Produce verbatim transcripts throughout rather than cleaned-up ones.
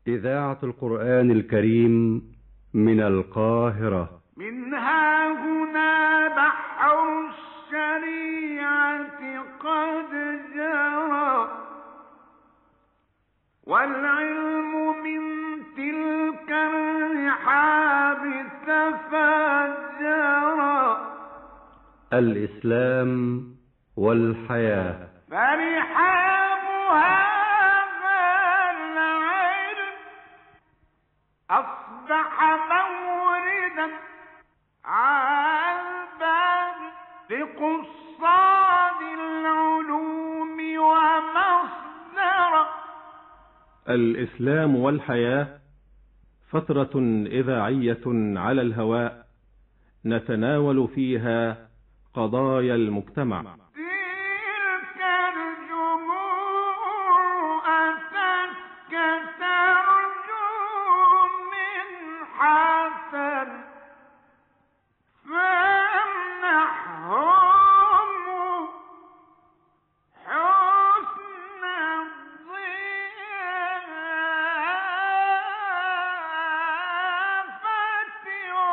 إذاعة القرآن الكريم من القاهرة. منها هنا بحر الشريعة قد جرى، والعلم من تلك الرحاب تفجرا. الإسلام والحياة. فرحاب هذا العلم أصبح موردا عذبا لقصاد العلوم ومصدرا. الإسلام والحياة فترة إذاعية على الهواء نتناول فيها قضايا المجتمع. تلك الجموع أتتك ترجو من حسن، فامنحهم حسن الضيافة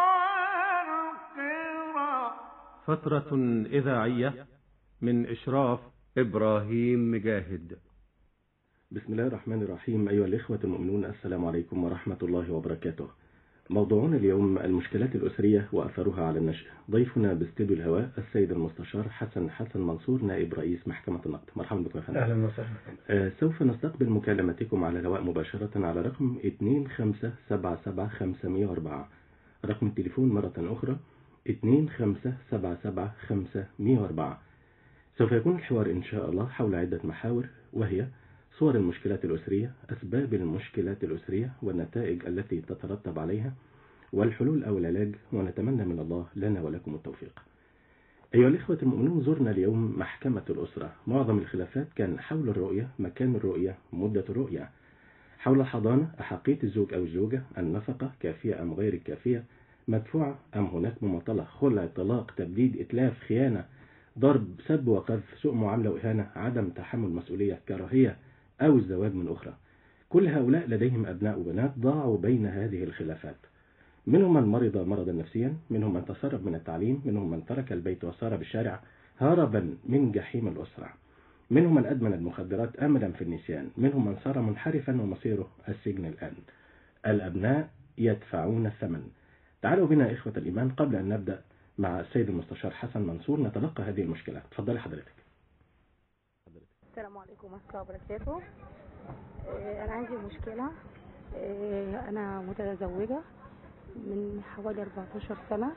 والقرى. فترة إذاعية من إشراف إبراهيم مجاهد. بسم الله الرحمن الرحيم. أيها الإخوة المؤمنون، السلام عليكم ورحمة الله وبركاته. موضوعنا اليوم المشكلات الأسرية وأثرها على النشء. ضيفنا باستديو الهواء السيد المستشار حسن حسن منصور، نائب رئيس محكمة النقد. مرحبا بكم يا فندم. أهلا وسهلا. آه سوف نستقبل مكالمتكم على الهواء مباشرة على رقم اثنين خمسة سبعة سبعة خمسمائة وأربعة. رقم التليفون مرة أخرى اثنين خمسة سبعة سبعة خمسمائة وأربعة. سوف يكون الحوار إن شاء الله حول عدة محاور، وهي صور المشكلات الأسرية، أسباب المشكلات الأسرية والنتائج التي تترتب عليها، والحلول أو العلاج، ونتمنى من الله لنا ولكم التوفيق. أيها الإخوة المؤمنون، زرنا اليوم محكمة الأسرة. معظم الخلافات كان حول الرؤية، مكان الرؤية، مدة الرؤية، حول الحضانة، أحقية الزوج أو الزوجة، النفقة كافية أم غير كافية، مدفوعة أم هناك مماطلة، خلع، طلاق، تبديد، إتلاف، خيانة، ضرب، سب وقذف، سوء معاملة وإهانة، عدم تحمل مسؤولية، كراهية، أو الزواج من أخرى. كل هؤلاء لديهم أبناء وبنات ضاعوا بين هذه الخلافات. منهم من مرض مرضا نفسيا، منهم من تسرب من التعليم، منهم من ترك البيت وسار بالشارع هربا من جحيم الأسرة، منهم من أدمن المخدرات أملا في النسيان، منهم من صار منحرفا ومصيره السجن الآن. الأبناء يدفعون الثمن. تعالوا بنا إخوة الإيمان، قبل أن نبدأ مع السيد المستشار حسن منصور نتلقى هذه المشكلة. تفضلي حضرتك. السلام عليكم ورحمة الله وبركاته. أنا عندي مشكلة. أنا متزوجة من حوالي أربعتاشر سنة،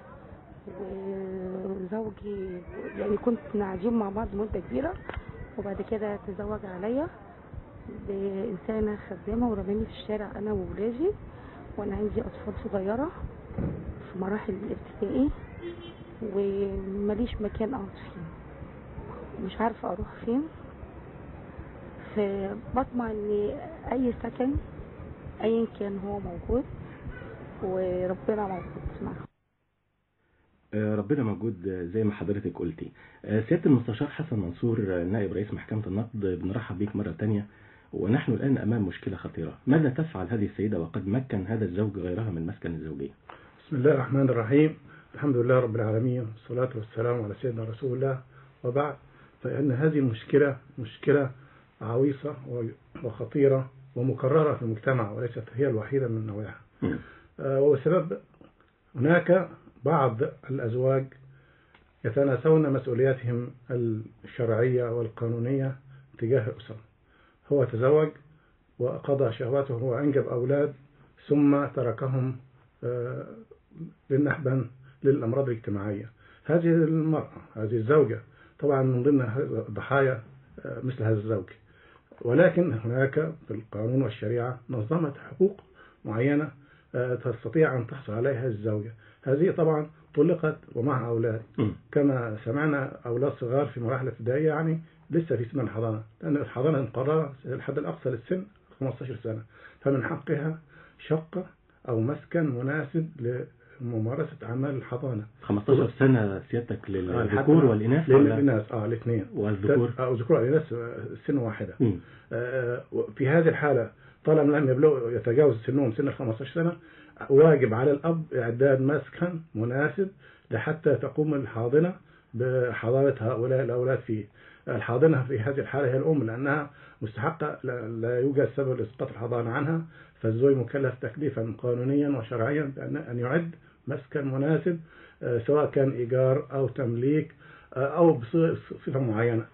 وزوجي يعني كنت قاعدين مع بعض مدة كبيرة، وبعد كده تزوج عليا بإنسانة خدامة ورماني في الشارع أنا وولادي، وأنا عندي أطفال صغيرة في مراحل الابتدائي، ومليش مكان أقعد فيه، مش عارفة أروح فين. فبطمع إن أي سكن أيا كان هو موجود، وربنا موجود معه. ربنا موجود زي ما حضرتك قلتي. سيادة المستشار حسن منصور، نائب رئيس محكمة النقد، بنرحب بك مرة تانية. ونحن الآن أمام مشكلة خطيرة. ماذا تفعل هذه السيدة وقد مكن هذا الزوج غيرها من مسكن الزوجية؟ بسم الله الرحمن الرحيم. الحمد لله رب العالمين، والصلاة والسلام على سيدنا رسول الله، وبعد. فإن هذه المشكلة مشكلة عويصة وخطيرة ومكررة في المجتمع، وليست هي الوحيدة من نوعها. وسبب هناك بعض الأزواج يتناسون مسؤولياتهم الشرعية والقانونية تجاه الأسرة. هو تزوج وقضى شهواته وأنجب أولاد، ثم تركهم للنحبا للأمراض الاجتماعية. هذه المرأة، هذه الزوجة، طبعا من ضمن ضحايا مثل هذا الزوج، ولكن هناك في القانون والشريعة نظمت حقوق معينة تستطيع أن تحصل عليها الزوجة. هذه طبعا طلقت ومعها أولاد، كما سمعنا أولاد صغار في مراحل ابتدائية، يعني لسه في سن الحضانة، لأن الحضانة مقررة الحد الأقصى للسن خمسة عشر سنة، فمن حقها شقة أو مسكن مناسب لممارسة أعمال الحضانة. خمسة عشر سنة سيادتك للذكور والإناث؟ للإناث اه الاثنين. والذكور أو الذكور والإناث سن واحدة. آه في هذه الحالة طالما لم يبلغوا يتجاوز سنهم سن ال خمسة عشر سنة، واجب على الأب إعداد مسكن مناسب لحتى تقوم الحاضنة بحضانة هؤلاء الأولاد فيه. الحاضنة في هذه الحالة هي الأم، لأنها مستحقة، لا يوجد سبب لإسقاط الحضانة عنها، فالزوج مكلف تكليفا قانونيا وشرعيا بأن يعد مسكن مناسب، سواء كان إيجار أو تمليك أو بصفة معينة،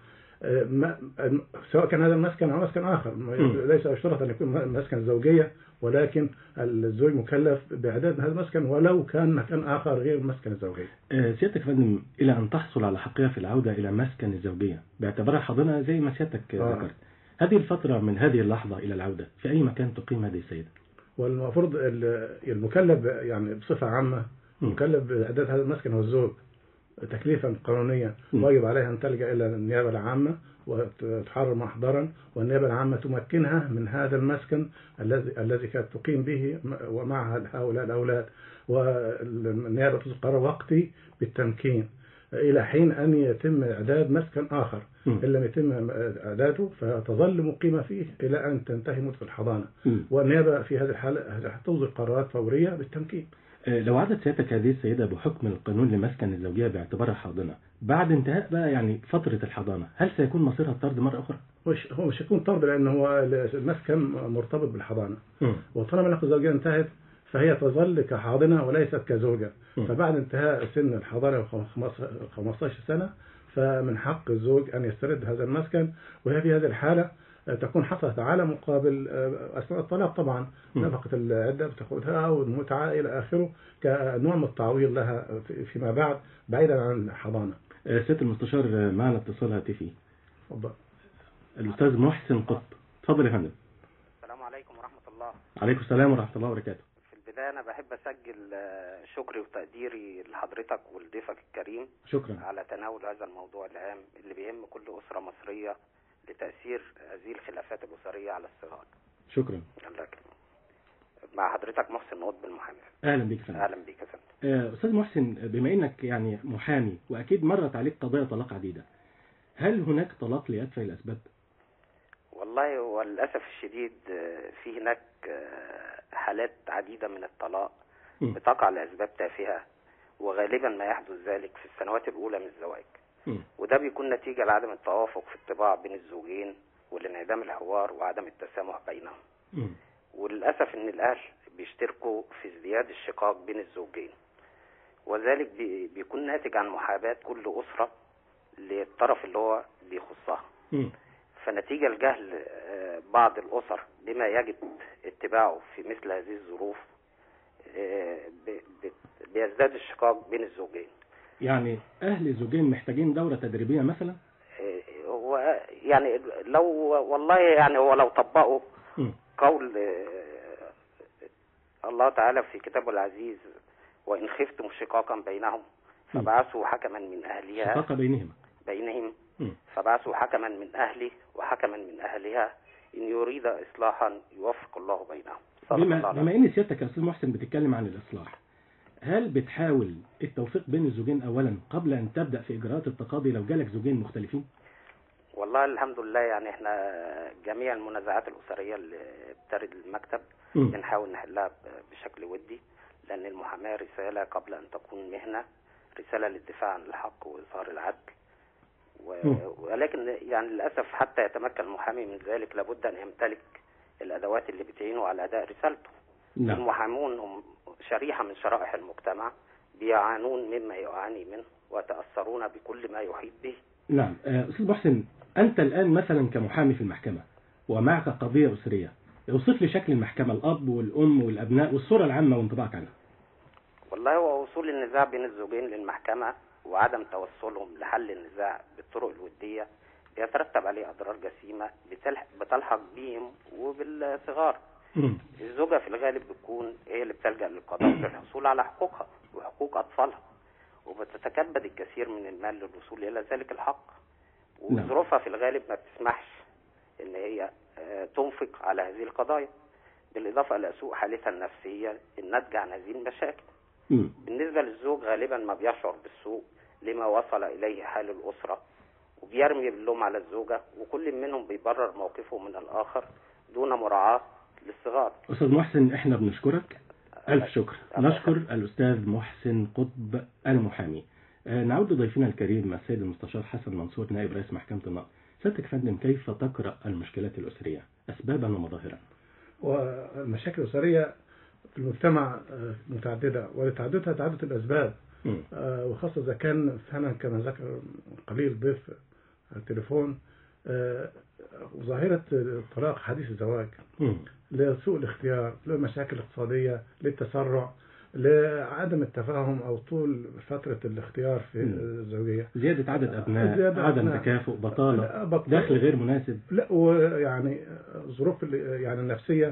سواء كان هذا المسكن أو مسكن آخر. ليس اشترط أن يكون مسكن زوجية، ولكن الزوج مكلف بإعداد هذا المسكن ولو كان مكان آخر غير المسكن الزوجي. سيادتك فندم، إلى أن تحصل على حقها في العودة إلى مسكن الزوجية باعتبارها حاضنة زي ما سيادتك آه. ذكرت، هذه الفترة من هذه اللحظة إلى العودة في أي مكان تقيم هذه السيدة؟ والمفروض المكلف يعني بصفة عامة مكلف بإعداد هذا المسكن هو الزوج تكليفا قانونيا، واجب عليها أن تلجأ إلى النيابة العامة وتحرر محضرا، والنيابة العامة تمكنها من هذا المسكن الذي الذي كانت تقيم به ومعها هؤلاء الأولاد، والنيابة تصدر قرار وقتي بالتمكين إلى حين أن يتم إعداد مسكن آخر. إن لم يتم إعداده فتظل مقيمة فيه إلى أن تنتهي مدة الحضانة، والنيابة في هذه الحالة تصدر قرارات فورية بالتمكين. لو عادت سيادتك هذه السيدة بحكم القانون لمسكن الزوجية باعتبارها حاضنة بعد انتهاء بقى يعني فترة الحضانة، هل سيكون مصيرها الطرد مرة أخرى؟ مش هو مش هيكون طرد، لأن هو المسكن مرتبط بالحضانة، وطالما العلاقة الزوجية انتهت فهي تظل كحاضنة وليست كزوجة. م. فبعد انتهاء سن الحضانة خمسة عشر سنة فمن حق الزوج أن يسترد هذا المسكن، وهي في هذه الحالة تكون حصلت على مقابل أثناء الطلاق طبعا م. نفقة العدة بتاخدها أو المتعة إلى آخره كنوع من التعويض لها فيما بعد بعيدا عن الحضانة. سيادة المستشار معنا اتصال هاتفي. تفضل. الأستاذ محسن قط، تفضل يا فندم. السلام عليكم ورحمة الله. عليكم السلام ورحمة الله وبركاته. في البداية أنا بحب أسجل شكري وتقديري لحضرتك ولضيفك الكريم. شكرا. على تناول هذا الموضوع الهام اللي بيهم كل أسرة مصرية لتأثير هذه الخلافات الأسرية على الصغار. شكرا. الله يكرمك. مع حضرتك محسن قطب المحامي. أهلا بك فندم. أهلا بك يا فندم. أستاذ محسن، بما إنك يعني محامي وأكيد مرت عليك قضايا طلاق عديدة، هل هناك طلاق لأتفه الأسباب؟ والله وللأسف الشديد في هناك حالات عديدة من الطلاق م. بتقع لأسباب تافهة، وغالبا ما يحدث ذلك في السنوات الأولى من الزواج، م. وده بيكون نتيجة لعدم التوافق في الطباع بين الزوجين ولانعدام الحوار وعدم التسامح بينهم. م. وللأسف إن الأهل بيشتركوا في ازدياد الشقاق بين الزوجين، وذلك بيكون ناتج عن محاباة كل أسرة للطرف اللي هو بيخصها. م. فنتيجة لجهل بعض الأسر بما يجب اتباعه في مثل هذه الظروف بيزداد الشقاق بين الزوجين. يعني أهل الزوجين محتاجين دورة تدريبية مثلا؟ هو يعني لو والله يعني هو لو طبقوا قول الله تعالى في كتابه العزيز وإن خفتم شقاقا بينهم فبعثوا حكما من أهلها. شقاق بينهم بينهم فبعثوا حكما من أهله وحكما من أهلها إن يريد إصلاحا يوفق الله بينهم. بما, بما إن سيادتك يا أستاذ محسن بتتكلم عن الإصلاح، هل بتحاول التوفيق بين الزوجين أولا قبل أن تبدأ في إجراءات التقاضي لو جالك زوجين مختلفين؟ والله الحمد لله، يعني احنا جميع المنازعات الأسرية اللي بترد المكتب بنحاول نحلها بشكل ودي، لأن المحاماة رسالة قبل أن تكون مهنة، رسالة للدفاع عن الحق وإظهار العدل، ولكن يعني للأسف حتى يتمكن المحامي من ذلك لابد أن يمتلك الأدوات اللي بتعينه على أداء رسالته. لا. المحامون هم شريحة من شرائح المجتمع بيعانون مما يعاني منه ويتأثرون بكل ما يحيط به. نعم. أستاذ محسن، أنت الآن مثلا كمحامي في المحكمة ومعك قضية أسرية، اوصف لي شكل المحكمة، الأب والأم والأبناء والصورة العامة وانطباعك عنها. والله هو وصول النزاع بين الزوجين للمحكمة وعدم توصلهم لحل النزاع بالطرق الودية بيترتب عليه أضرار جسيمة بتلحق بهم وبالصغار. م. الزوجة في الغالب بتكون هي اللي بتلجأ للقضاء للحصول على حقوقها وحقوق أطفالها، وبتتكبد الكثير من المال للوصول إلى ذلك الحق، وظروفها في الغالب ما بتسمحش إن هي تنفق على هذه القضايا، بالإضافة إلى سوء حالتها النفسية الناتجة عن هذه المشاكل. م. بالنسبة للزوج غالبا ما بيشعر بالسوء لما وصل إليه حال الأسرة، وبيرمي اللوم على الزوجة، وكل منهم بيبرر موقفه من الآخر دون مراعاة للصغار. أستاذ محسن إحنا بنشكرك ألف شكر. نشكر الأستاذ محسن قطب المحامي. نعود لضيفنا الكريم السيد المستشار حسن منصور نائب رئيس محكمة النقض. سيادتك فندم، كيف تقرأ المشكلات الأسرية أسبابا ومظاهرا؟ والمشاكل الأسرية في المجتمع متعددة، ولتعددها تعدد الأسباب، وخاصة إذا كان فعلا كما ذكر قليل ضيف التليفون ظاهرة الطلاق حديث الزواج، لسوء الاختيار، لمشاكل اقتصادية، للتسرع، لعدم التفاهم أو طول فترة الاختيار في الزوجية، زيادة عدد أبناء، زيادة عدم أبناء. تكافؤ، بطالة، بطالة، دخل غير مناسب، لا ويعني ظروف يعني النفسية،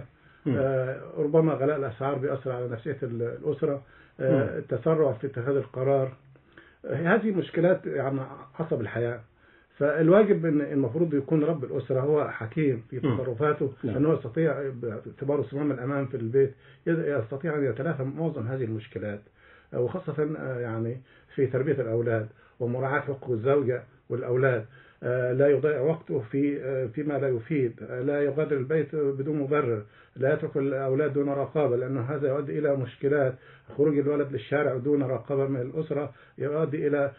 آه ربما غلاء الأسعار بيأثر على نفسية الأسرة، آه التسرع في اتخاذ القرار، آه هذه مشكلات يعني عصب الحياة. فالواجب ان المفروض يكون رب الأسرة هو حكيم في تصرفاته، لأنه يستطيع باعتباره صمام الأمان في البيت يستطيع أن يتلافى معظم هذه المشكلات، وخاصة يعني في تربية الأولاد ومراعاة حقوق الزوجة والأولاد، لا يضيع وقته في فيما لا يفيد، لا يغادر البيت بدون مبرر، لا يترك الأولاد دون رقابة، لأنه هذا يؤدي إلى مشكلات. خروج الولد للشارع دون رقابة من الأسرة يؤدي إلى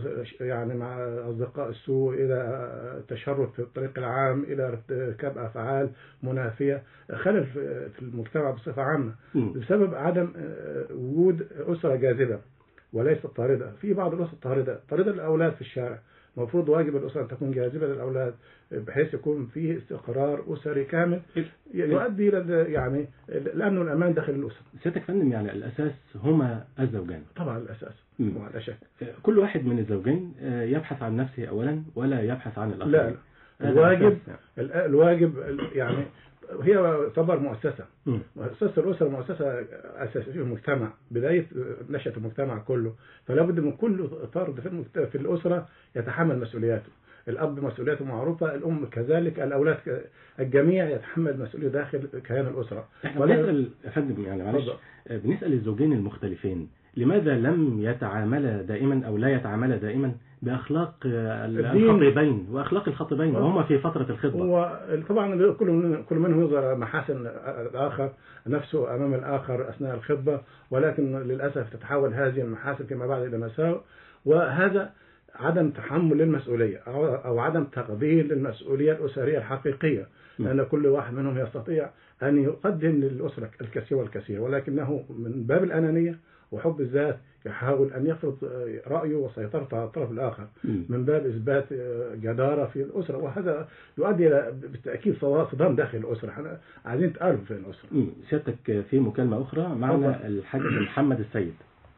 يعني مع أصدقاء السوء إلى تشرد في الطريق العام، إلى ارتكاب أفعال منافية، خلل في المجتمع بصفة عامة بسبب عدم وجود أسرة جاذبة وليست طاردة. في بعض الأسر طاردة، طاردة الأولاد في الشارع. المفروض واجب الأسرة أن تكون جاذبة للأولاد بحيث يكون فيه استقرار أسري كامل يؤدي إلى يعني الأمن والأمان داخل الأسرة. سيادتك فندم، يعني الأساس هما الزوجان. طبعا الأساس ولا شك. كل واحد من الزوجين يبحث عن نفسه أولا ولا يبحث عن الآخر. لا, لا. الواجب الواجب يعني هي تعتبر مؤسسة. مؤسسة الأسرة مؤسسة أساسية في المجتمع، بداية نشأة المجتمع كله، فلا بد من كل فرد في في الأسرة يتحمل مسؤولياته. الأب مسؤوليته معروفة، الأم كذلك، الأولاد الجميع يتحمل مسؤولية داخل كيان الأسرة. بنسأل يا فندم، يعني معلش بنسأل الزوجين المختلفين لماذا لم يتعاملا دائما أو لا يتعاملا دائما بأخلاق الخطيبين وأخلاق الخطيبين وهم في فترة الخطبة؟ وطبعا كل كل منهم يظهر محاسن الآخر نفسه أمام الآخر أثناء الخطبة، ولكن للأسف تتحول هذه المحاسن فيما بعد إلى مساوئ، وهذا عدم تحمل للمسؤولية أو عدم تقبيل للمسؤولية الأسرية الحقيقية، لأن كل واحد منهم يستطيع أن يقدم للأسرة الكثير والكثير، ولكنه من باب الأنانية وحب الذات يحاول أن يفرض رأيه وسيطرته على الطرف الآخر من باب إثبات جدارة في الأسرة، وهذا يؤدي إلى بالتأكيد صدام داخل الأسرة. احنا عايزين تآلف في الأسرة. سيادتك في مكالمة أخرى معنا الحاج محمد السيد.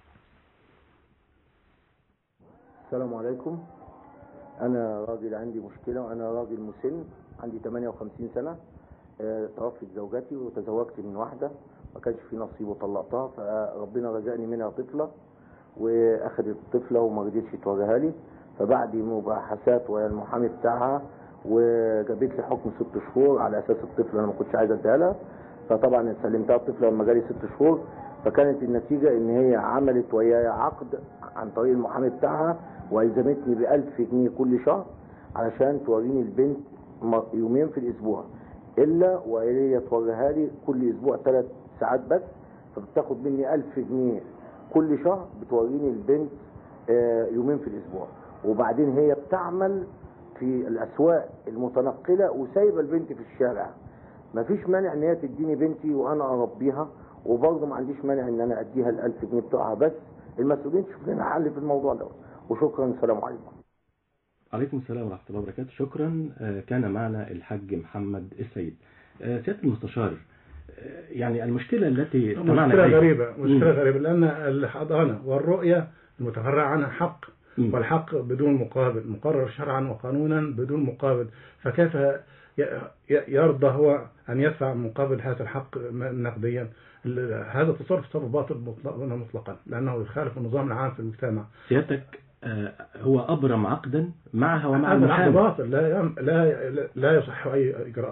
السلام عليكم. أنا راجل عندي مشكلة، وأنا راجل مسن عندي ثمانية وخمسين سنة. اه توفت زوجتي وتزوجت من واحدة ما كانش في نصيب وطلقتها، فربنا رزقني منها طفلة واخدت الطفلة وما رضيتش توريها لي، فبعد مباحثات ويا المحامي بتاعها وجابت لي حكم ست شهور على اساس الطفلة انا ما كنتش عايز اديها لها، فطبعا سلمتها الطفلة لما جالي ست شهور، فكانت النتيجة ان هي عملت وياي عقد عن طريق المحامي بتاعها والزمتني بألف جنيه كل شهر علشان توريني البنت يومين في الاسبوع، الا وهي توريها لي كل اسبوع ثلاث ساعات بس، فبتاخد مني ألف جنيه كل شهر بتوريني البنت يومين في الاسبوع، وبعدين هي بتعمل في الاسواق المتنقله وسايبه البنت في الشارع. مفيش مانع ان هي تديني بنتي وانا اربيها، وبرضه ما عنديش مانع ان انا اديها الألف جنيه بتوعها، بس المسؤولين تشوف لنا حل في الموضوع ده. وشكرا، السلام عليكم. عليكم السلام ورحمه الله وبركاته. شكرا. كان معنا الحاج محمد السيد. سيادة المستشار، يعني المشكلة التي مشكلة غريبة مشكلة مم. غريبة لأن الحضانة والرؤية المتفرع عنها حق، مم. والحق بدون مقابل مقرر شرعا وقانونا بدون مقابل، فكيف يرضى هو أن يدفع مقابل هذا الحق نقديا؟ هذا تصرف تصرف باطل مطلقا لأنه يخالف النظام العام في المجتمع. سيادتك هو أبرم عقدا معها ومع المحامي. هذا العقد المحامي باطل، لا لا لا يصح أي إجراء آخر.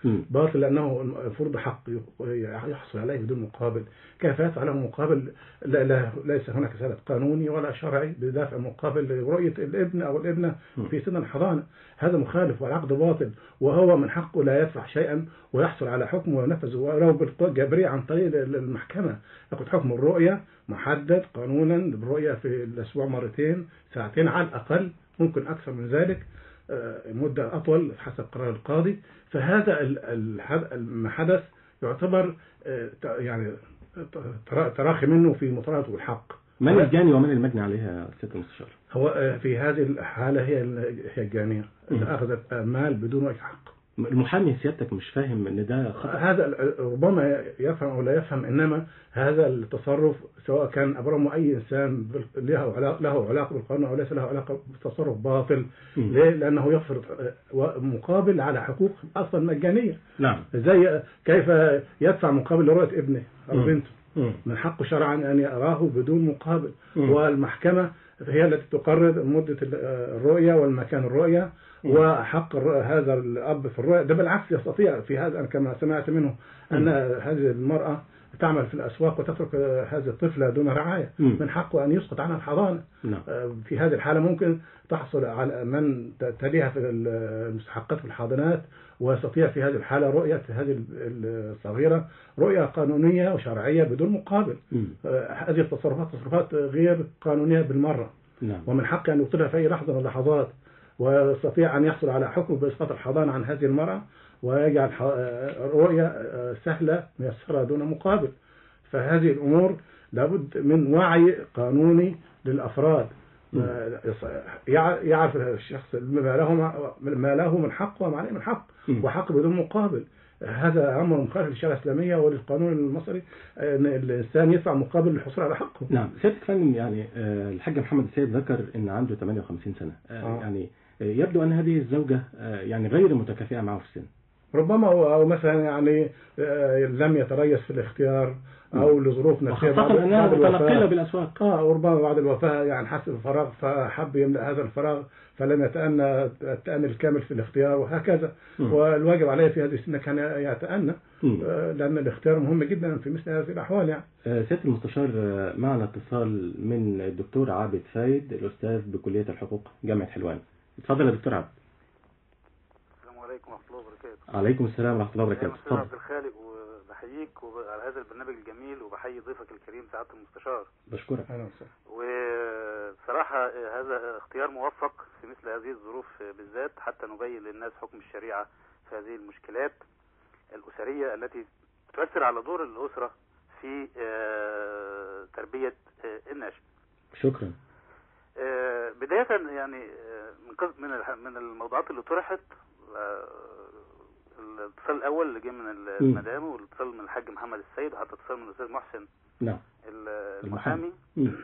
باطل لأنه المفروض حق يحصل عليه بدون مقابل. كيف يدفع له مقابل؟ لا لا ليس هناك سبب قانوني ولا شرعي بدافع مقابل رؤية الابن أو الابنة في سن الحضانة. هذا مخالف والعقد باطل، وهو من حقه لا يدفع شيئا ويحصل على حكم وينفذ ولو بالجبرية عن طريق المحكمة. ياخذ حكم الرؤية محدد قانونا بالرؤية في الأسبوع مرتين ساعتين على الأقل، ممكن أكثر من ذلك مدة أطول حسب قرار القاضي. فهذا ما حدث يعتبر يعني تراخي منه في مطالبته بالحق. من الجاني ومن المجني عليها سيادة المستشار؟ هو في هذه الحالة هي هي الجانية اللي أخذت مال بدون وجه حق. المحامي سيادتك مش فاهم ان ده خطأ؟ هذا ربما يفهم او لا يفهم، انما هذا التصرف سواء كان ابرمه اي انسان له علاقه له علاقه بالقانون او ليس له علاقه بالتصرف باطل. ليه؟ لانه يفرض مقابل على حقوق اصلا مجانيه. نعم. زي كيف يدفع مقابل لرؤيه ابنه او بنته؟ من حقه شرعا ان يراه بدون مقابل. م. والمحكمه هي التي تقرر مده الرؤيه والمكان الرؤيه وحق هذا الأب في الرؤية. ده بالعكس يستطيع في هذا كما سمعت منه أن هذه المرأة تعمل في الأسواق وتترك هذه الطفلة دون رعاية، من حقه أن يسقط عنها الحضانة. في هذه الحالة ممكن تحصل على من تليها في المستحقات في الحاضنات، ويستطيع في هذه الحالة رؤية هذه الصغيرة رؤية قانونية وشرعية بدون مقابل. هذه التصرفات تصرفات غير قانونية بالمرة. ومن حقه أن يبطلها في أي لحظة من اللحظات، ويستطيع أن يحصل على حكم بإسقاط الحضانة عن هذه المرأة ويجعل رؤية سهلة ميسرة دون مقابل. فهذه الأمور لابد من وعي قانوني للأفراد، يعرف الشخص ما له ما له من حق وما عليه من حق، وحق بدون مقابل. هذا أمر مخالف للشريعة الإسلامية وللقانون المصري، أن الإنسان يدفع مقابل للحصول على حقه. نعم. سيادة فندم، يعني الحاج محمد السيد ذكر أن عنده ثمانية وخمسين سنة. آه. يعني يبدو أن هذه الزوجة يعني غير متكافئة معه في السن. ربما أو مثلا يعني لم يتريث في الاختيار أو لظروف نفسية، خاصة أنها متنقلة بالأسواق. آه وربما بعد الوفاة يعني حس بفراغ فحب يملأ هذا الفراغ فلم يتأنى التأني الكامل في الاختيار وهكذا. م. والواجب عليه في هذه السنة كان يتأنى، آه لأن الاختيار مهم جدا في مثل هذه الأحوال. يعني سيادة المستشار، معنا اتصال من الدكتور عابد فايد الأستاذ بكلية الحقوق جامعة حلوان. اتفضل يا دكتور عابد. السلام عليكم ورحمة الله وبركاته. عليكم السلام ورحمة الله وبركاته. أستاذ عبد الخالق، وبحييك على هذا البرنامج الجميل، وبحيي ضيفك الكريم سعادة المستشار. بشكرك. وصراحة هذا اختيار موفق في مثل هذه الظروف بالذات، حتى نبين للناس حكم الشريعة في هذه المشكلات الأسرية التي تؤثر على دور الأسرة في تربية الناشئ. شكرا. بداية يعني من من الموضوعات اللي طرحت، الاتصال الأول اللي جه من المدام، والاتصال من الحاج محمد السيد، وحتى اتصال من الأستاذ محسن نعم المحامي،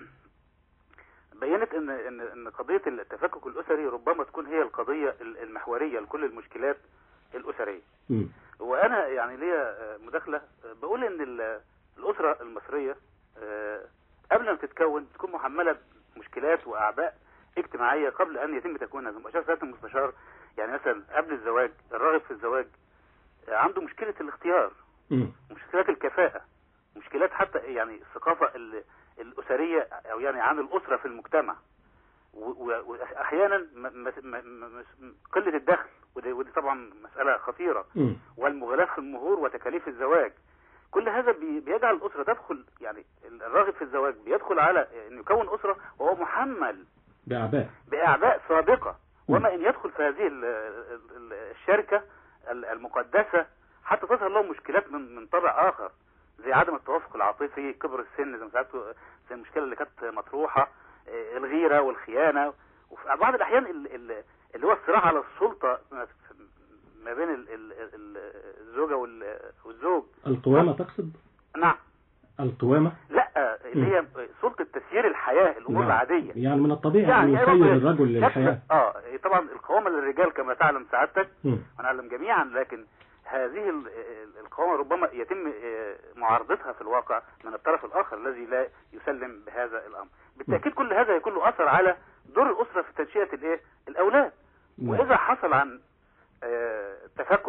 بينت ان ان ان قضية التفكك الأسري ربما تكون هي القضية المحورية لكل المشكلات الأسرية. م. وأنا يعني ليا مداخلة بقول ان الأسرة المصرية قبل ما تتكون تكون محملة مشكلات وأعباء اجتماعية قبل أن يتم تكوينها. زي ما أشار سيادة المستشار، يعني مثلا قبل الزواج الراغب في الزواج عنده مشكلة الاختيار، مشكلات الكفاءة، مشكلات حتى يعني الثقافة الأسرية أو يعني عن الأسرة في المجتمع، وأحيانا قلة الدخل، ودي طبعا مسألة خطيرة، والمغالاة في المهور وتكاليف الزواج. كل هذا بيجعل الأسرة تدخل، يعني الراغب في الزواج بيدخل على أن يكون أسرة وهو محمل بأعباء بأعباء سابقة. وما إن يدخل في هذه الشركة المقدسة حتى تظهر له مشكلات من من طبع آخر، زي عدم التوافق العاطفي، كبر السن، زي ما ساعات زي المشكلة اللي كانت مطروحة، الغيرة والخيانة، وفي بعض الأحيان اللي هو الصراع على السلطة ما بين الزوجة والزوج. القوامة تقصد؟ نعم. القوامة؟ لا، اللي هي سلطة تسيير الحياة، الأمور نعم. العادية. يعني من الطبيعي يعني أن يسير الرجل للحياة. اه طبعا القوامة للرجال كما تعلم سعادتك ونعلم جميعا، لكن هذه القوامة ربما يتم معارضتها في الواقع من الطرف الآخر الذي لا يسلم بهذا الأمر. بالتأكيد كل هذا يكون له أثر على دور الأسرة في تنشئة الايه الأولاد. وإذا حصل عن تفكك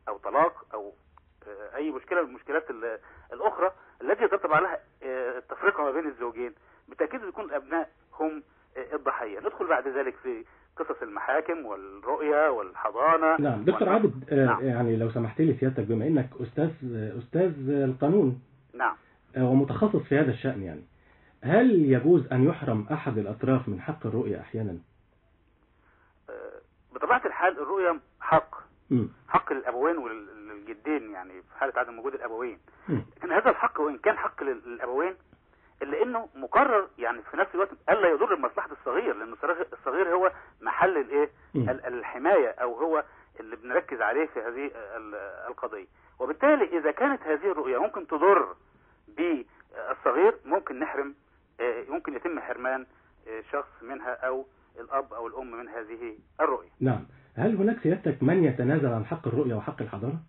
او طلاق او اي مشكله من المشكلات الاخرى التي يترتب عليها التفرقه ما بين الزوجين، بالتاكيد يكون الابناء هم الضحيه. ندخل بعد ذلك في قصص المحاكم والرؤيه والحضانه. نعم دكتور عابد، آه نعم. يعني لو سمحت لي سيادتك، بما انك استاذ استاذ القانون نعم آه ومتخصص في هذا الشأن، يعني هل يجوز ان يحرم احد الاطراف من حق الرؤيه احيانا؟ آه بطبيعه الحال الرؤيه حق م. حق للابوين والجدين، يعني في حاله عدم وجود الابوين. لكن هذا الحق وان كان حق للابوين الا انه مقرر يعني في نفس الوقت الا يضر بمصلحه الصغير، لان الصغير هو محل الايه الحمايه او هو اللي بنركز عليه في هذه القضيه. وبالتالي اذا كانت هذه الرؤيه ممكن تضر بالصغير ممكن نحرم، ممكن يتم حرمان شخص منها او الاب او الام من هذه الرؤيه. نعم. هل هناك سيادتك من يتنازل عن حق الرؤيه وحق الحضانه؟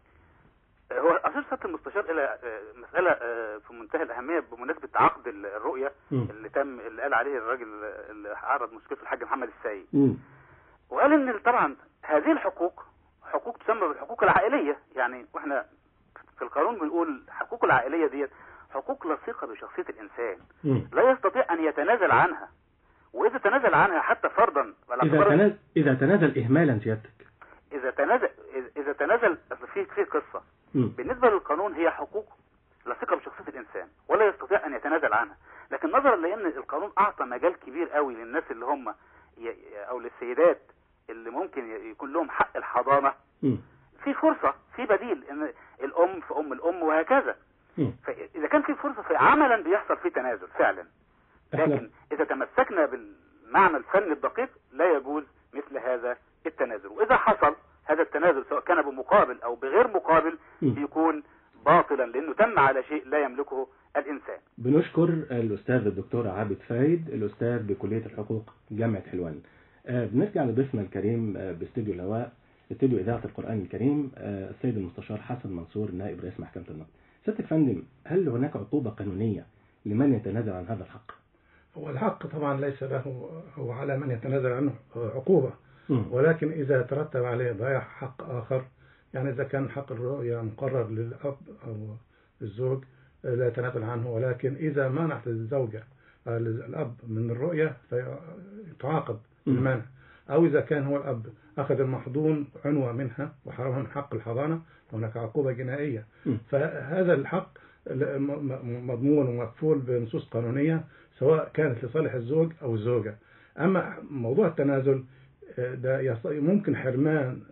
هو أشار سيادة المستشار إلى مسألة في منتهى الأهمية بمناسبة عقد الرؤية م. اللي تم اللي قال عليه الراجل اللي عرض مشكلة الحاج محمد السيد، م. وقال إن طبعا هذه الحقوق حقوق تسمى بالحقوق العائلية، يعني وإحنا في القانون بنقول الحقوق العائلية دي حقوق لصيقة بشخصية الإنسان م. لا يستطيع أن يتنازل عنها، وإذا تنازل عنها حتى فرضا إذا تنازل إذا تنازل إهمالا سيادتك إذا تنازل إذا تنازل في في قصة م. بالنسبة للقانون هي حقوق لصيقة بشخصية الإنسان ولا يستطيع أن يتنازل عنها، لكن نظرا لأن القانون أعطى مجال كبير قوي للناس اللي هم ي... أو للسيدات اللي ممكن يكون لهم حق الحضانة م. في فرصة في بديل إن الأم في أم الأم وهكذا م. فإذا كان في فرصة في عملا بيحصل فيه تنازل فعلا، لكن إذا تمسكنا بالمعنى الفني الدقيق لا يجوز مثل هذا التنازل، وإذا حصل هذا التنازل سواء كان بمقابل أو بغير مقابل بيكون باطلا لأنه تم على شيء لا يملكه الإنسان. بنشكر الأستاذ الدكتور عابد فايد الأستاذ بكلية الحقوق جامعة حلوان. آه بنرجع لضيفنا الكريم آه باستديو الهواء استديو إذاعة القرآن الكريم آه السيد المستشار حسن منصور نائب رئيس محكمة النقد. سيادة الفندم، هل هناك عقوبة قانونية لمن يتنازل عن هذا الحق؟ هو الحق طبعا ليس له هو على من يتنازل عنه عقوبة، ولكن إذا ترتب عليه ضياع حق آخر، يعني إذا كان حق الرؤية مقرر للأب أو الزوج لا يتنازل عنه، ولكن إذا منعت الزوجة الأب من الرؤية فيتعاقب بالمنع، أو إذا كان هو الأب أخذ المحضون عنوة منها وحرمها من حق الحضانة فهناك عقوبة جنائية. فهذا الحق مضمون ومكفول بنصوص قانونية سواء كانت لصالح الزوج أو الزوجة. أما موضوع التنازل ده ممكن حرمان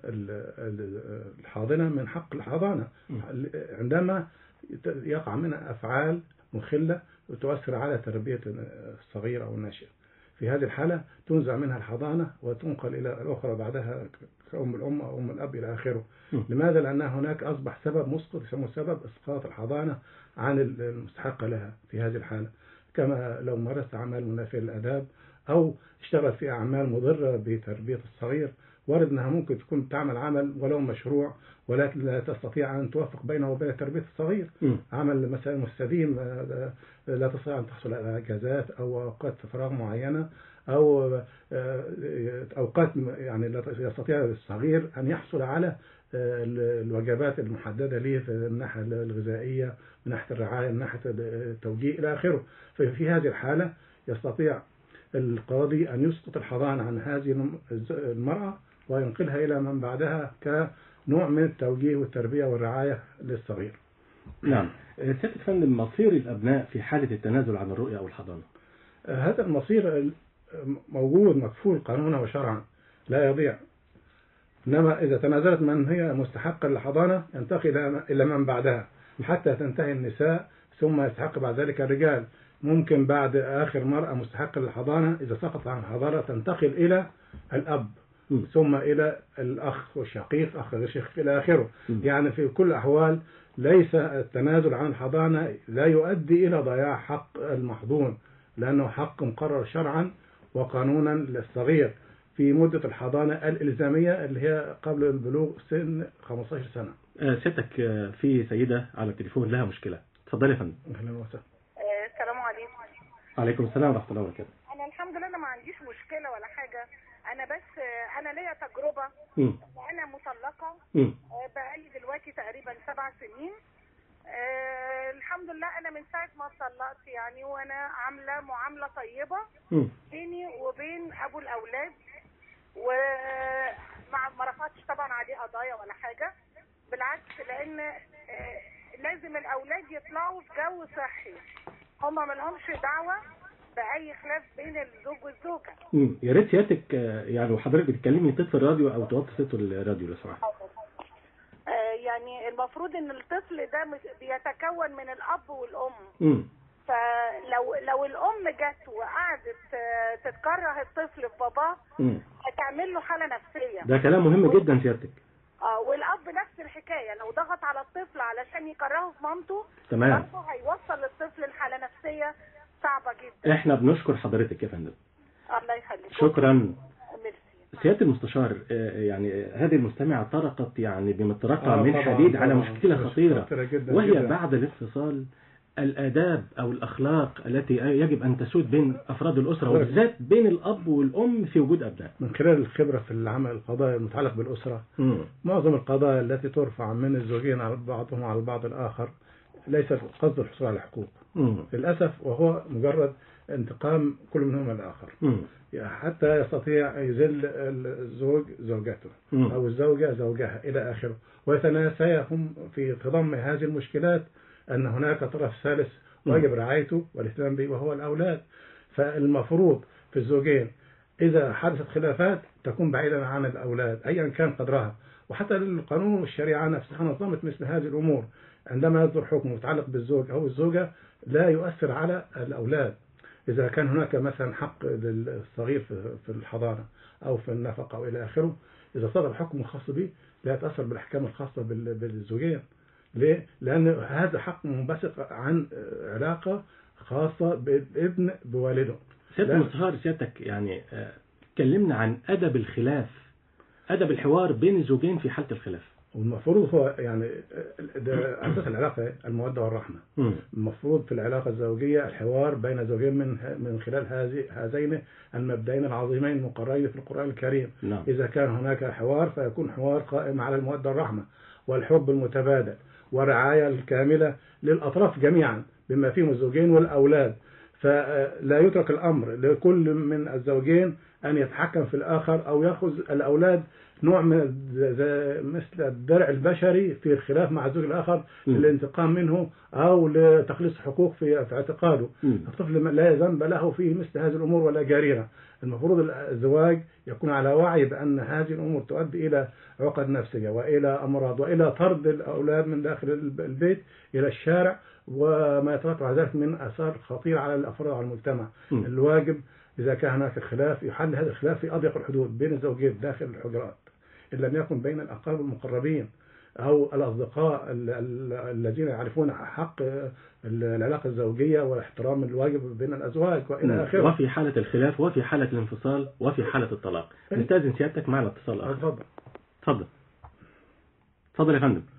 الحاضنة من حق الحضانة عندما يقع منها أفعال مخلة وتؤثر على تربية الصغير أو الناشئ. في هذه الحالة تنزع منها الحضانة وتنقل إلى الأخرى بعدها كأم الأم أو أم الأب إلى آخره. لماذا؟ لأن هناك أصبح سبب مسقط يسمى سبب إسقاط الحضانة عن المستحق لها في هذه الحالة، كما لو مارست أعمال منافية للآداب أو اشتغل في أعمال مضرة بتربية الصغير. وارد أنها ممكن تكون تعمل عمل ولو مشروع ولكن لا تستطيع أن توفق بينه وبين تربية الصغير. م. عمل مثلا مستديم لا تستطيع أن تحصل على أجازات أو أوقات فراغ معينة أو أوقات يعني لا يستطيع الصغير أن يحصل على الوجبات المحددة ليه في الناحية الغذائية من ناحية الرعاية من ناحية التوجيه إلى آخره. ففي هذه الحالة يستطيع القاضي أن يسقط الحضانة عن هذه المرأة وينقلها إلى من بعدها كنوع من التوجيه والتربية والرعاية للصغير. نعم. سيادة الفندم، مصير الأبناء في حالة التنازل عن الرؤية أو الحضانة؟ هذا المصير موجود مكفول قانونا وشرعا لا يضيع، إنما إذا تنازلت من هي مستحقة للحضانة ينتقل إلى من بعدها حتى تنتهي النساء ثم يستحق بعد ذلك الرجال. ممكن بعد آخر مرأة مستحقة للحضانة إذا سقط عن الحضانة تنتقل إلى الأب م. ثم إلى الأخ والشقيق أخ غير شقيق إلى آخره. م. يعني في كل الأحوال ليس التنازل عن الحضانة لا يؤدي إلى ضياع حق المحضون، لأنه حق مقرر شرعا وقانونا للصغير في مدة الحضانة الإلزامية اللي هي قبل البلوغ سن خمسة عشر سنة. سيادتك في سيدة على التليفون لها مشكلة، اتفضلي يا فندم. أهلا وسهلا. السلام عليكم. عليكم السلام ورحمة الله وبركاته. أنا الحمد لله ما عنديش مشكلة ولا حاجة، انا بس انا ليا تجربه. م. انا مطلقه م. بقالي دلوقتي تقريبا سبع سنين. أه الحمد لله انا من ساعه ما اتطلقت يعني وانا عامله معامله طيبه م. بيني وبين ابو الاولاد، وما ما رفعتش طبعا عليه قضايا ولا حاجه، بالعكس، لان أه لازم الاولاد يطلعوا في جو صحي، هما ما لهمش دعوه باي خلاف بين الزوج والزوجه. امم يا ريت سيادتك يعني وحضرتك بتتكلمي تطفي الراديو او توطي صوت الراديو لو سمحت. يعني المفروض ان الطفل ده بيتكون من الاب والام. امم فلو لو الام جت وقعدت تتكره الطفل في باباه هتعمل له حاله نفسيه. ده كلام مهم جدا سيادتك. اه والاب نفس الحكايه، لو ضغط على الطفل علشان يكرهه في مامته تمام برضه هيوصل الطفل لحاله نفسيه صعبه جدا. احنا بنشكر حضرتك يا فندم. الله يخليك. شكرا. سيادة المستشار، يعني هذه المستمعة طرقت يعني بمطرقة من حديد على مشكلة خطيرة وهي جداً. بعد الانفصال الآداب أو الأخلاق التي يجب أن تسود بين أفراد الأسرة وبالذات بين الأب والأم في وجود أبناء. من خلال الخبرة في العمل القضائي المتعلق بالأسرة م. معظم القضايا التي ترفع من الزوجين على بعضهم على البعض الآخر ليس قصد الحصول على حقوق للأسف، وهو مجرد انتقام كل منهم الآخر م. حتى يستطيع يذل الزوج زوجته م. أو الزوجة زوجها إلى آخره، ويتناساهم في تضم هذه المشكلات أن هناك طرف ثالث واجب رعايته والاهتمام به وهو الأولاد. فالمفروض في الزوجين إذا حدثت خلافات تكون بعيدا عن الأولاد أيا كان قدرها، وحتى القانون والشريعة نفسها نظمت مثل هذه الأمور. عندما يصدر حكم متعلق بالزوج أو الزوجة لا يؤثر على الأولاد. إذا كان هناك مثلا حق للصغير في الحضانة أو في النفقة أو إلى آخره، إذا صدر حكم خاص به لا يتأثر بالأحكام الخاصة بالزوجين. ليه؟ لأن هذا حق منبثق عن علاقة خاصة بالابن بوالده. سيادة المستشار، سيادتك يعني تكلمنا عن أدب الخلاف، أدب الحوار بين الزوجين في حالة الخلاف. والمفروض هو يعني ده أساس العلاقة المودة والرحمة. م. المفروض في العلاقة الزوجية الحوار بين زوجين من من خلال هذه هذين المبدئين العظيمين المقررين في القرآن الكريم. نعم. إذا كان هناك حوار فيكون حوار قائم على المودة والرحمة والحب المتبادل والرعاية الكاملة للأطراف جميعا بما فيهم الزوجين والأولاد. فلا يترك الأمر لكل من الزوجين أن يتحكم في الآخر أو يأخذ الأولاد نوع من مثل الدرع البشري في الخلاف مع الزوج الآخر للانتقام منه أو لتخليص حقوق في اعتقاده. الطفل لا ذنب له في مثل هذه الأمور ولا جريرة. المفروض الزواج يكون على وعي بأن هذه الأمور تؤدي إلى عقد نفسية وإلى أمراض وإلى طرد الأولاد من داخل البيت إلى الشارع وما يترتب على ذلك من آثار خطيرة على الأفراد وعلى المجتمع. م. الواجب إذا كان هناك خلاف يحل هذا الخلاف في أضيق الحدود بين الزوجين داخل الحجرات، إن لم يكن بين الأقارب المقربين أو الأصدقاء الذين يعرفون حق العلاقة الزوجية واحترام الواجب بين الأزواج وإلى آخره. وفي حالة الخلاف وفي حالة الانفصال وفي حالة الطلاق. نستأذن سيادتك معنا اتصال آخر. تفضل. تفضل. تفضل يا فندم.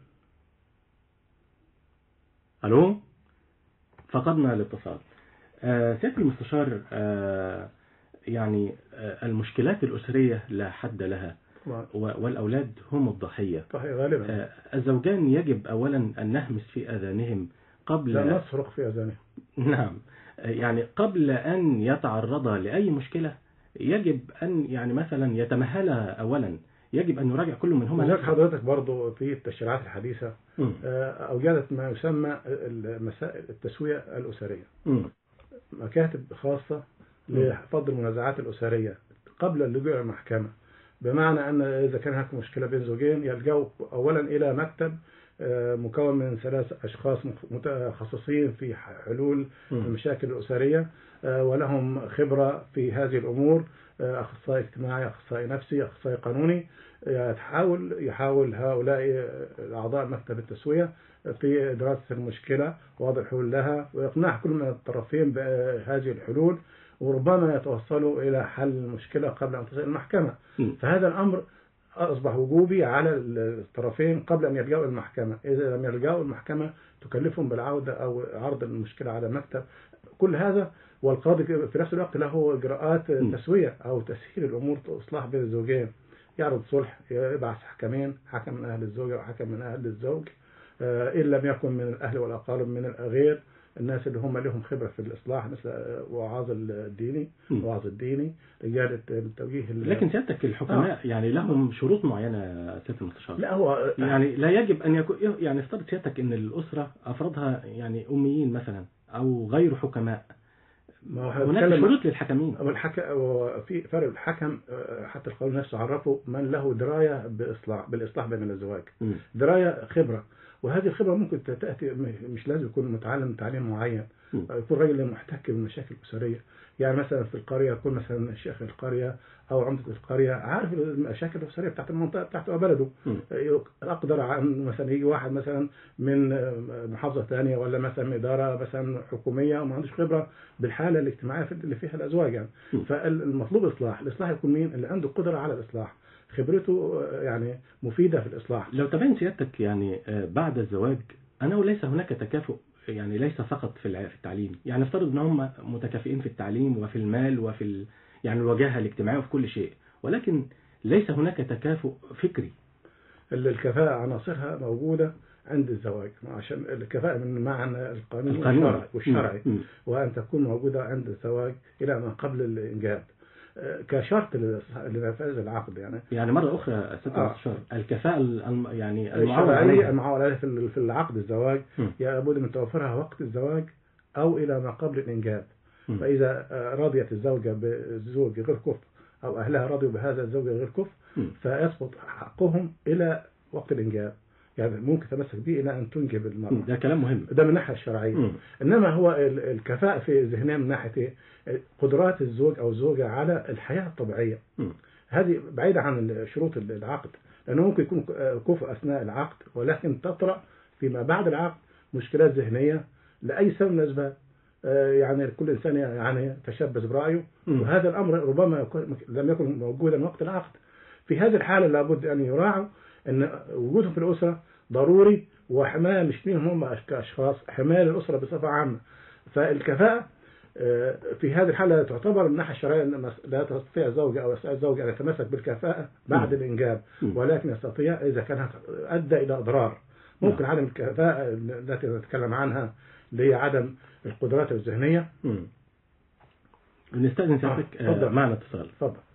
ألو. فقدنا الاتصال. آه سيادة المستشار، آه يعني آه المشكلات الأسرية لا حد لها والأولاد هم الضحية. صحيح غالبا. آه الزوجان يجب أولا أن نهمس في أذانهم قبل لا نصرخ في أذانهم. نعم، يعني قبل أن يتعرضا لأي مشكلة يجب أن يعني مثلا يتمهلها أولا، يجب أن يراجع كل منهما. هناك حضرتك برضو في التشريعات الحديثة م. أوجدت ما يسمى مسائل التسوية الأسرية، م. مكاتب خاصة لفض المنازعات الأسرية قبل اللجوء إلى المحكمة. بمعنى أن إذا كان هناك مشكلة بين زوجين يلجأوا أولا إلى مكتب مكون من ثلاث أشخاص متخصصين في حلول م. المشاكل الأسرية ولهم خبرة في هذه الأمور، أخصائي اجتماعي، أخصائي نفسي، أخصائي قانوني. يحاول يحاول هؤلاء أعضاء مكتب التسوية في دراسة المشكلة ووضع حلول لها وإقناع كل من الطرفين بهذه الحلول، وربما يتوصلوا إلى حل المشكلة قبل أن تصل المحكمة. م. فهذا الأمر أصبح وجوبي على الطرفين قبل أن يلجأوا المحكمة. إذا لم يلجأوا المحكمة تكلفهم بالعودة أو عرض المشكلة على مكتب. كل هذا والقاضي في نفس الوقت له إجراءات تسوية أو تسهيل الأمور إصلاح بين الزوجين، يعرض صلح، يبعث حكمين، حكم من أهل الزوجة وحكم من أهل الزوج، إن لم يكن من الأهل والأقارب من الغير الناس اللي هم لهم خبرة في الإصلاح مثل وعاظ الديني وعظ الديني رجال التوجيه. لكن سيادتك الحكماء آه. يعني لهم شروط معينة سيادة المستشار؟ لا هو يعني لا يجب أن يكون، يعني افترض سيادتك أن الأسرة أفرادها يعني أميين مثلا أو غير حكماء، هناك شروط للحكمين. في فرق الحكم حتى القانون نفسه عرفه من له دراية بإصلاح بالإصلاح بين الزواج، م. دراية خبرة، وهذه الخبرة ممكن تأتي مش لازم يكون متعلم تعليم معين، م. يكون راجل محتك بالمشاكل الأسرية، يعني مثلا في القرية يكون مثلا شيخ القرية أو عمدة القرية عارف المشاكل الأسرية بتاعت المنطقة بتاعته وبلده، أقدر عن مثلا يجي واحد مثلا من محافظة ثانية ولا مثلا من إدارة مثلا حكومية وما عندوش خبرة بالحالة الاجتماعية اللي فيها الأزواج يعني. فالمطلوب إصلاح، الإصلاح يكون مين اللي عنده قدرة على الإصلاح، خبرته يعني مفيدة في الإصلاح. لو تبين سيادتك يعني بعد الزواج أنه ليس هناك تكافؤ، يعني ليس فقط في التعليم، يعني افترض ان هم متكافئين في التعليم وفي المال وفي ال... يعني الوجاهة الاجتماعية وفي كل شيء، ولكن ليس هناك تكافؤ فكري. الكفاءة عناصرها موجودة عند الزواج، عشان الكفاءة من معنى القانون والشرعي، وأن تكون موجودة عند الزواج إلى ما قبل الإنجاب كشرط لنفاذ العقد. يعني يعني مرة أخرى ست آه. شهر الكفاءة الم... يعني الشرعية المعول عليها في العقد الزواج لابد من توفرها وقت الزواج أو إلى ما قبل الإنجاب. م. فإذا رضيت الزوجة بزوج غير كفء أو أهلها رضيوا بهذا الزوج غير كفء فيسقط حقهم إلى وقت الإنجاب، يعني ممكن تمسك به إلى أن تنجب المرأة. ده كلام مهم، ده من الناحية الشرعية. م. إنما هو الكفاءة في ذهنها من ناحية قدرات الزوج أو الزوجة على الحياة الطبيعية. م. هذه بعيدة عن شروط العقد، لأنه ممكن يكون كفء أثناء العقد ولكن تطرأ فيما بعد العقد مشكلات ذهنية لأي سبب من الأسباب، يعني كل إنسان يعني تشبث برأيه، م. وهذا الأمر ربما لم يكن موجودا وقت العقد. في هذه الحالة لابد أن يراعوا أن وجودهم في الأسرة ضروري، وحماية مش ليهم هم كأشخاص، حماية للأسرة بصفة عامة. فالكفاءة في هذه الحالة تعتبر من الناحية الشرعية لا تستطيع الزوجة أو الزوج أن يتمسك بالكفاءة بعد الإنجاب، ولكن يستطيع إذا كان أدى إلى أضرار. ممكن عدم الكفاءة التي نتكلم عنها اللي هي عدم القدرات الذهنية. نستأذن سيادتك آه. معنا اتصال. تفضل.